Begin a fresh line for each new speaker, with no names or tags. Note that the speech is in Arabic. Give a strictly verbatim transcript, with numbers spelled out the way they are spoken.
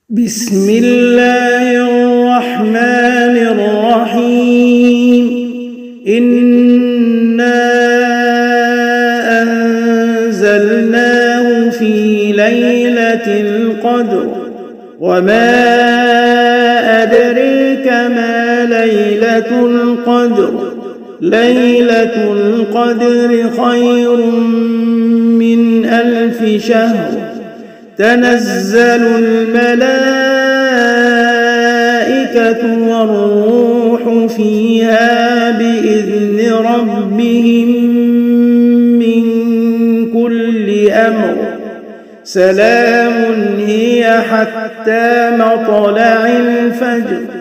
بسم الله الرحمن الرحيم إنا أنزلناه في ليلة القدر وما أدريك ما ليلة القدر ليلة القدر خير من ألف شهر تنزل الملائكة والروح فيها بإذن ربهم من كل أمر سلام هي حتى مطلع الفجر.